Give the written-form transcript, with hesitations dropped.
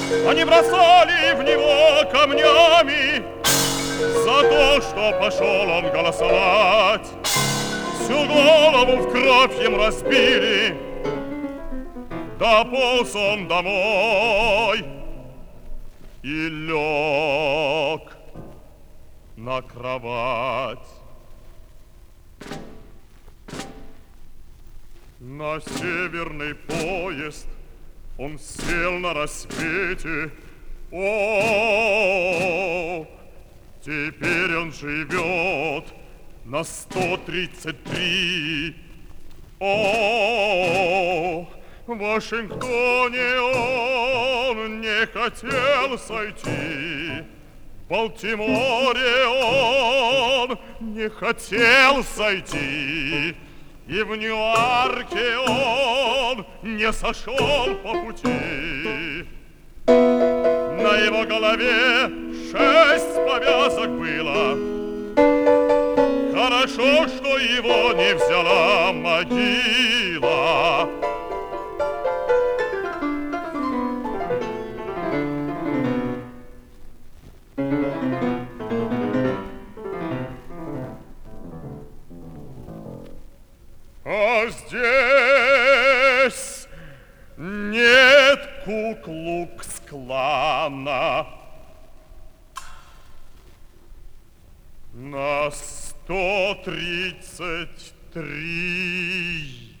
Они бросали в него камнями за то, что пошел он голосовать. Всю голову в кровь им разбили, дополз он домой и лег на кровать. На северный поезд он сел на рассвете. О, теперь он живет на 133. О, в Вашингтоне он не хотел сойти, в Балтиморе он не хотел сойти, и в Ньюарке он не сошел по пути. На его голове 6 повязок было. Хорошо, что его не взяла могила. А здесь нет Ку-Клукс-Клана. На 133.